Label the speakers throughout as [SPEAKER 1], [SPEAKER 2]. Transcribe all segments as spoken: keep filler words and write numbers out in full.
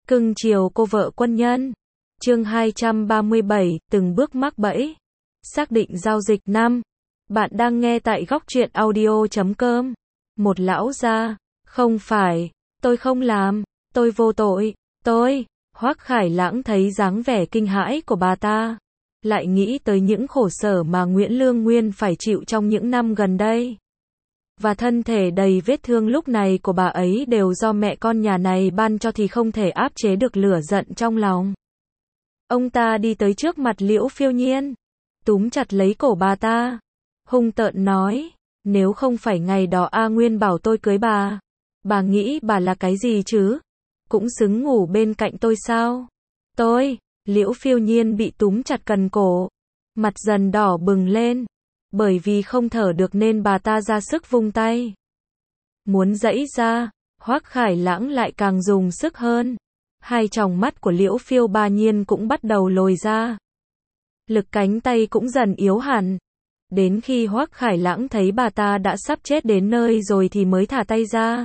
[SPEAKER 1] Cưng chiều cô vợ quân nhân. Chương hai trăm ba mươi bảy, từng bước mắc bẫy. Xác định giao dịch năm. Bạn đang nghe tại góc truyện audio chấm com. Một lão gia, không phải, tôi không làm, tôi vô tội, tôi. Hoắc Khải Lãng thấy dáng vẻ kinh hãi của bà ta, lại nghĩ tới những khổ sở mà Nguyễn Lương Nguyên phải chịu trong những năm gần đây. Và thân thể đầy vết thương lúc này của bà ấy đều do mẹ con nhà này ban cho thì không thể áp chế được lửa giận trong lòng. Ông ta đi tới trước mặt Liễu Phiêu Nhiên, túm chặt lấy cổ bà ta, hung tợn nói, nếu không phải ngày đó A Nguyên bảo tôi cưới bà, bà nghĩ bà là cái gì chứ? Cũng xứng ngủ bên cạnh tôi sao? Tôi, Liễu Phiêu Nhiên bị túm chặt cần cổ, mặt dần đỏ bừng lên, bởi vì không thở được nên bà ta ra sức vung tay. Muốn giãy ra, Hoắc Khải Lãng lại càng dùng sức hơn. Hai tròng mắt của Liễu Phiêu Ba Nhiên cũng bắt đầu lồi ra. Lực cánh tay cũng dần yếu hẳn. Đến khi Hoắc Khải Lãng thấy bà ta đã sắp chết đến nơi rồi thì mới thả tay ra,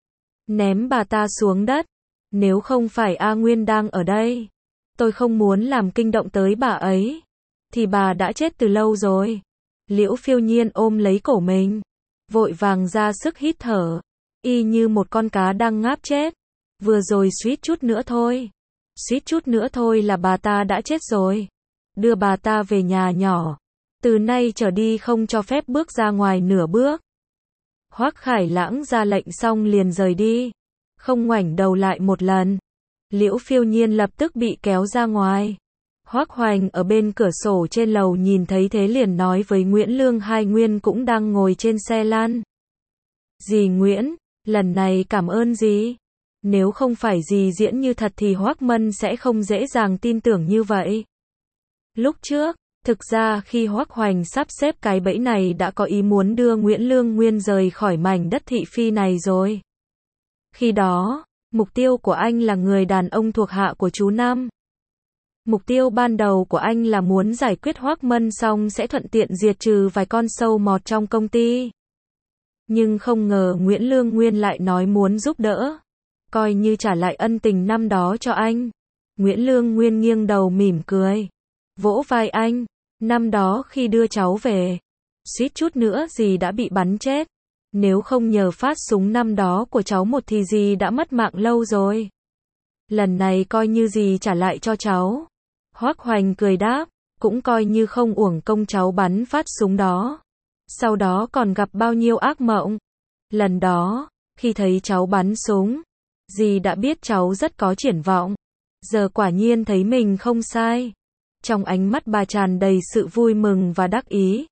[SPEAKER 1] ném bà ta xuống đất. Nếu không phải A Nguyên đang ở đây, tôi không muốn làm kinh động tới bà ấy, thì bà đã chết từ lâu rồi. Liễu Phiêu Nhiên ôm lấy cổ mình, vội vàng ra sức hít thở, y như một con cá đang ngáp chết. Vừa rồi suýt chút nữa thôi, suýt chút nữa thôi là bà ta đã chết rồi. Đưa bà ta về nhà nhỏ, từ nay trở đi không cho phép bước ra ngoài nửa bước. Hoắc Khải Lãng ra lệnh xong liền rời đi, không ngoảnh đầu lại một lần. Liễu Phiêu Nhiên lập tức bị kéo ra ngoài. Hoắc Hoành ở bên cửa sổ trên lầu nhìn thấy thế liền nói với Nguyễn Lương Hai Nguyên cũng đang ngồi trên xe lăn. Dì Nguyễn, lần này cảm ơn dì. Nếu không phải dì diễn như thật thì Hoắc Mân sẽ không dễ dàng tin tưởng như vậy. Lúc trước, thực ra khi Hoắc Hoành sắp xếp cái bẫy này đã có ý muốn đưa Nguyễn Lương Nguyên rời khỏi mảnh đất thị phi này rồi. Khi đó, mục tiêu của anh là người đàn ông thuộc hạ của chú Năm. Mục tiêu ban đầu của anh là muốn giải quyết Hoắc Mân xong sẽ thuận tiện diệt trừ vài con sâu mọt trong công ty. Nhưng không ngờ Nguyễn Lương Nguyên lại nói muốn giúp đỡ, coi như trả lại ân tình năm đó cho anh. Nguyễn Lương Nguyên nghiêng đầu mỉm cười, vỗ vai anh, năm đó khi đưa cháu về, suýt chút nữa dì đã bị bắn chết. Nếu không nhờ phát súng năm đó của cháu một thì dì đã mất mạng lâu rồi. Lần này coi như dì trả lại cho cháu. Hoắc Hoành cười đáp, cũng coi như không uổng công cháu bắn phát súng đó. Sau đó còn gặp bao nhiêu ác mộng. Lần đó, khi thấy cháu bắn súng, dì đã biết cháu rất có triển vọng. Giờ quả nhiên thấy mình không sai. Trong ánh mắt bà tràn đầy sự vui mừng và đắc ý.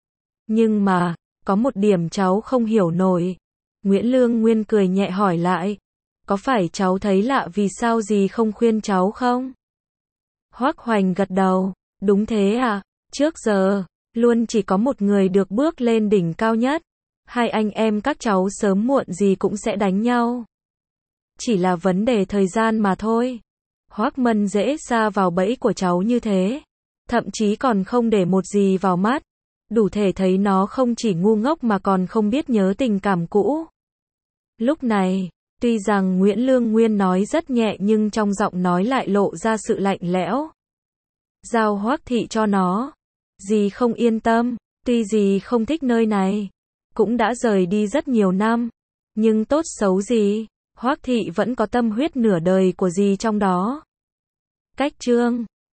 [SPEAKER 1] Nhưng mà, có một điểm cháu không hiểu nổi. Nguyễn Lương Nguyên cười nhẹ hỏi lại, có phải cháu thấy lạ vì sao dì không khuyên cháu không? Hoắc Hoành gật đầu, đúng thế à, trước giờ, luôn chỉ có một người được bước lên đỉnh cao nhất. Hai anh em các cháu sớm muộn gì cũng sẽ đánh nhau. Chỉ là vấn đề thời gian mà thôi. Hoắc Mân dễ sa vào bẫy của cháu như thế, thậm chí còn không để một gì vào mắt. Đủ thể thấy nó không chỉ ngu ngốc mà còn không biết nhớ tình cảm cũ. Lúc này, tuy rằng Nguyễn Lương Nguyên nói rất nhẹ nhưng trong giọng nói lại lộ ra sự lạnh lẽo. Giao Hoắc thị cho nó. Dì không yên tâm, tuy dì không thích nơi này, cũng đã rời đi rất nhiều năm, nhưng tốt xấu gì, Hoắc thị vẫn có tâm huyết nửa đời của dì trong đó. Cách chương